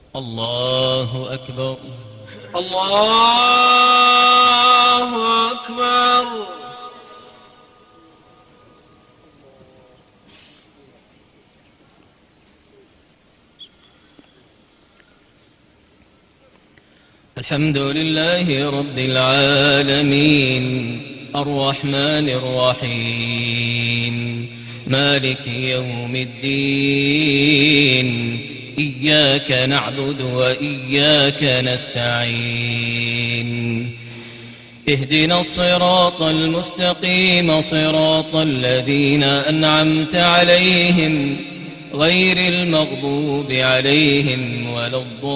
الله أكبر. الله أكبر. الحمد لله رب العالمين الرحمن الرحيم مالك يوم الدين إياك نعبد وإياك نستعين اهدنا الصراط المستقيم صراط الذين أنعمت عليهم غير المغضوب عليهم ولا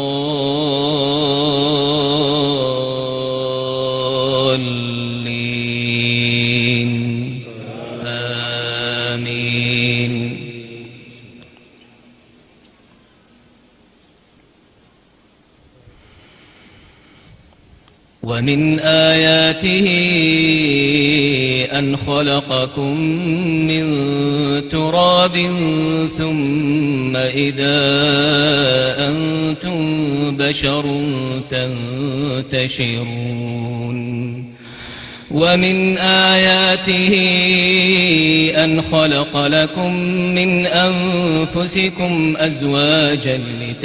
الضالين آمين. ومن آياته أن خلقكم من تراب ثم إذا أنتم بشر تنتشرون. ومن آياته أن خلق لكم من أنفسكم أزواجا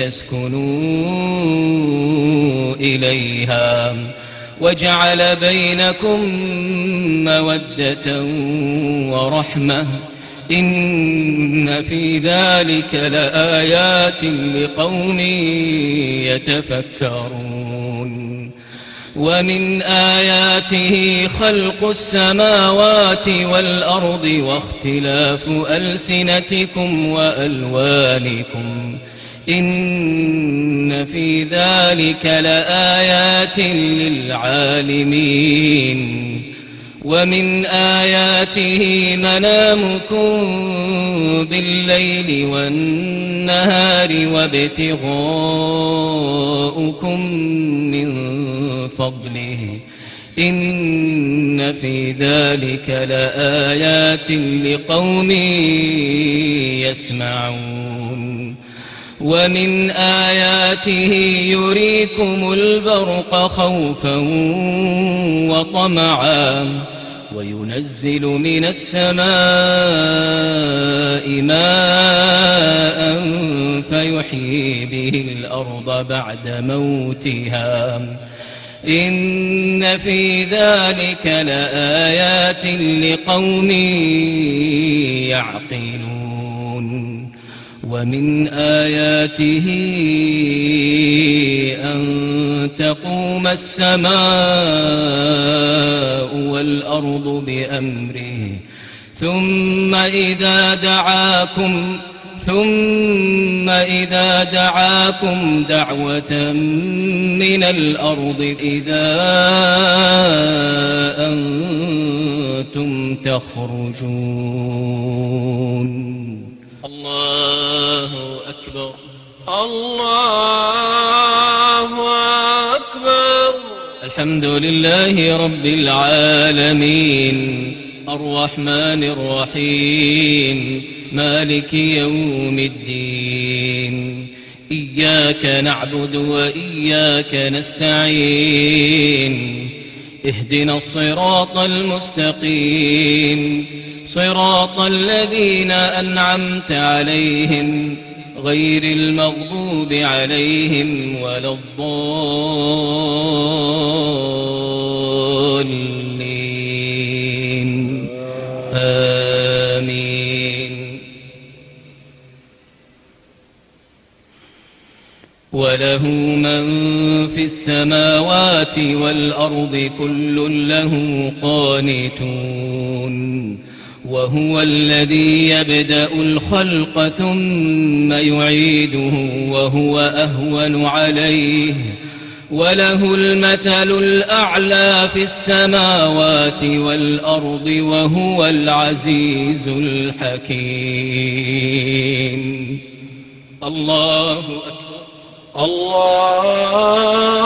لتسكنوا إليها وجعل بينكم مودة ورحمة إن في ذلك لآيات لقوم يتفكرون. ومن آياته خلق السماوات والأرض واختلاف ألسنتكم وألوانكم إن في ذلك لآيات للعالمين. ومن آياته منامكم بالليل والنهار وابتغاؤكم من فضله إن في ذلك لآيات لقوم يسمعون. ومن آياته يريكم البرق خوفا وطمعا وينزل من السماء ماء فيحيي به الأرض بعد موتها إن في ذلك لآيات لقوم يعقلون. ومن آياته أن تقوم السماء والأرض بأمره ثم إذا دعاكم دعوة من الأرض إذا أنتم تخرجون. الله أكبر. الله أكبر. الحمد لله رب العالمين الرحمن الرحيم مالك يوم الدين إياك نعبد وإياك نستعين اهدنا الصراط المستقيم صراط الذين أنعمت عليهم غير المغضوب عليهم ولا الضالين آمين. وله من في السماوات والأرض كل له قانتون. وهو الذي يبدأ الخلق ثم يعيده وهو أهون عليه وله المثل الأعلى في السماوات والأرض وهو العزيز الحكيم. الله أكبر. الله